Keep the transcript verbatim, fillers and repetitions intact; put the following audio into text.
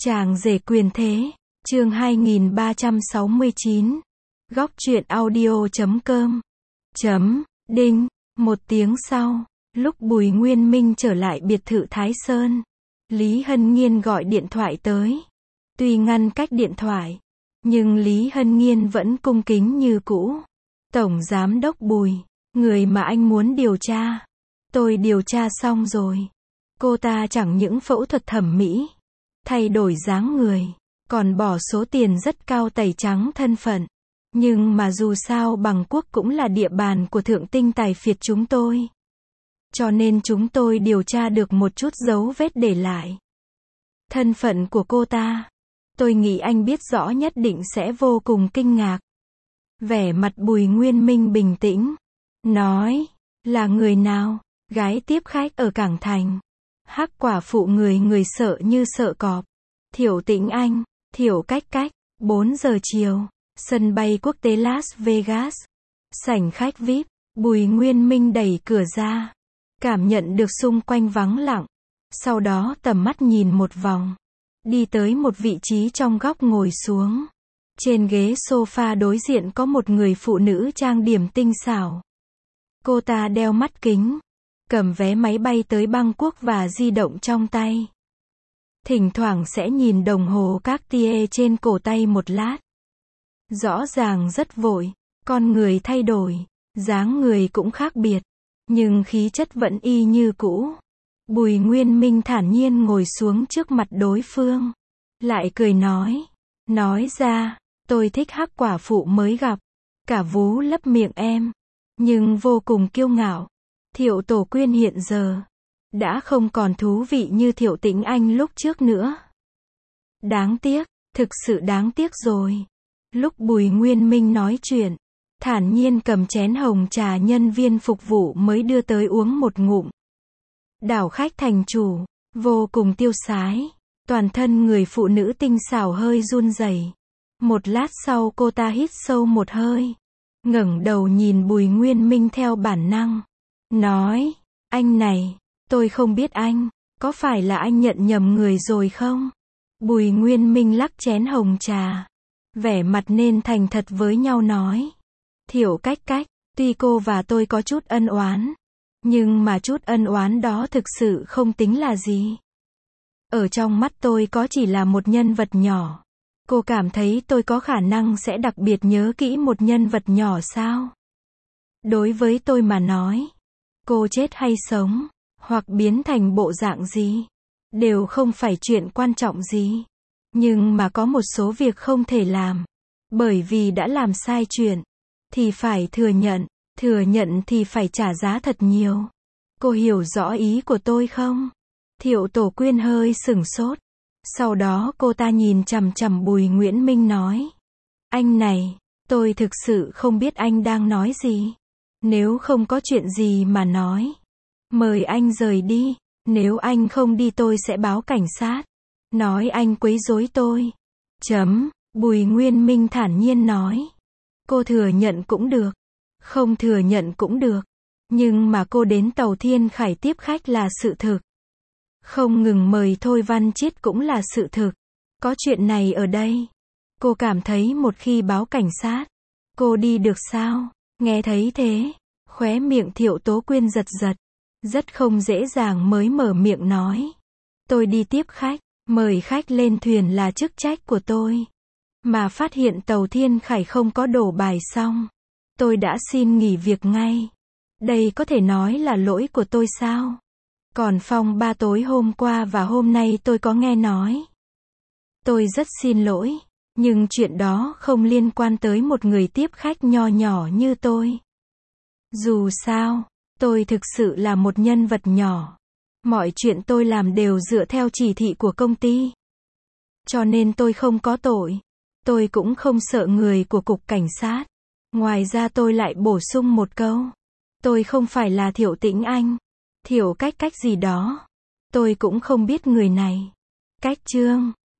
Chàng rể quyền thế, chương hai nghìn ba trăm sáu mươi chín. Góc truyện audio chấm com. Chấm, đinh, một tiếng sau, lúc Bùi Nguyên Minh trở lại biệt thự Thái Sơn, Lý Hân Nhiên gọi điện thoại tới. Tuy ngăn cách điện thoại, nhưng Lý Hân Nhiên vẫn cung kính như cũ. Tổng Giám đốc Bùi, người mà anh muốn điều tra, tôi điều tra xong rồi. Cô ta chẳng những phẫu thuật thẩm mỹ, thay đổi dáng người, còn bỏ số tiền rất cao tẩy trắng thân phận. Nhưng mà dù sao Bằng Quốc cũng là địa bàn của Thượng Tinh Tài Phiệt chúng tôi. Cho nên chúng tôi điều tra được một chút dấu vết để lại. Thân phận của cô ta, tôi nghĩ anh biết rõ nhất định sẽ vô cùng kinh ngạc. Vẻ mặt Bùi Nguyên Minh bình tĩnh, nói, là người nào? Gái tiếp khách ở Cảng Thành. Hắc quả phụ người người sợ như sợ cọp. Thiểu Tĩnh Anh, Thiểu Cách Cách, bốn giờ chiều, sân bay quốc tế Las Vegas. Sảnh khách vi ai pi, Bùi Nguyên Minh đẩy cửa ra, cảm nhận được xung quanh vắng lặng. Sau đó tầm mắt nhìn một vòng, đi tới một vị trí trong góc ngồi xuống. Trên ghế sofa đối diện có một người phụ nữ trang điểm tinh xảo. Cô ta đeo mắt kính, cầm vé máy bay tới Bangkok Quốc và di động trong tay. Thỉnh thoảng sẽ nhìn đồng hồ Cartier trên cổ tay một lát. Rõ ràng rất vội, con người thay đổi, dáng người cũng khác biệt, nhưng khí chất vẫn y như cũ. Bùi Nguyên Minh thản nhiên ngồi xuống trước mặt đối phương, lại cười nói, nói ra, tôi thích Hắc quả phụ mới gặp, cả vú lấp miệng em, nhưng vô cùng kiêu ngạo. Thiệu Tổ Quyên hiện giờ đã không còn thú vị như Thiệu Tĩnh Anh lúc trước nữa. Đáng tiếc, thực sự đáng tiếc rồi. Lúc Bùi Nguyên Minh nói chuyện, thản nhiên cầm chén hồng trà nhân viên phục vụ mới đưa tới uống một ngụm. Đảo khách thành chủ, vô cùng tiêu sái, toàn thân người phụ nữ tinh xảo hơi run rẩy. Một lát sau cô ta hít sâu một hơi, ngẩng đầu nhìn Bùi Nguyên Minh theo bản năng, nói, anh này, tôi không biết anh, có phải là anh nhận nhầm người rồi không? Bùi Nguyên Minh lắc chén hồng trà, vẻ mặt nên thành thật với nhau nói, Thiểu Cách Cách, tuy cô và tôi có chút ân oán, nhưng mà chút ân oán đó thực sự không tính là gì. Ở trong mắt tôi có chỉ là một nhân vật nhỏ. Cô cảm thấy tôi có khả năng sẽ đặc biệt nhớ kỹ một nhân vật nhỏ sao? Đối với tôi mà nói, cô chết hay sống, hoặc biến thành bộ dạng gì, đều không phải chuyện quan trọng gì. Nhưng mà có một số việc không thể làm, bởi vì đã làm sai chuyện, thì phải thừa nhận, thừa nhận thì phải trả giá thật nhiều. Cô hiểu rõ ý của tôi không? Thiệu Tổ Quyên hơi sửng sốt. Sau đó cô ta nhìn chằm chằm Bùi Nguyễn Minh nói, anh này, tôi thực sự không biết anh đang nói gì. Nếu không có chuyện gì mà nói, mời anh rời đi. Nếu anh không đi tôi sẽ báo cảnh sát, nói anh quấy rối tôi. Chấm, Bùi Nguyên Minh thản nhiên nói, cô thừa nhận cũng được, không thừa nhận cũng được, nhưng mà cô đến Tàu Thiên Khải tiếp khách là sự thực. Không ngừng mời Thôi Văn Chiết cũng là sự thực. Có chuyện này ở đây. Cô cảm thấy một khi báo cảnh sát, cô đi được sao? Nghe thấy thế, khóe miệng Thiệu Tố Quyên giật giật, rất không dễ dàng mới mở miệng nói, tôi đi tiếp khách, mời khách lên thuyền là chức trách của tôi. Mà phát hiện Tàu Thiên Khải không có đổ bài xong, tôi đã xin nghỉ việc ngay. Đây có thể nói là lỗi của tôi sao? Còn phong ba tối hôm qua và hôm nay tôi có nghe nói. Tôi rất xin lỗi, nhưng chuyện đó không liên quan tới một người tiếp khách nho nhỏ như tôi. Dù sao, tôi thực sự là một nhân vật nhỏ. Mọi chuyện tôi làm đều dựa theo chỉ thị của công ty. Cho nên tôi không có tội. Tôi cũng không sợ người của cục cảnh sát. Ngoài ra tôi lại bổ sung một câu. Tôi không phải là Thiệu Tĩnh Anh, Thiểu Cách Cách gì đó. Tôi cũng không biết người này. Cách chương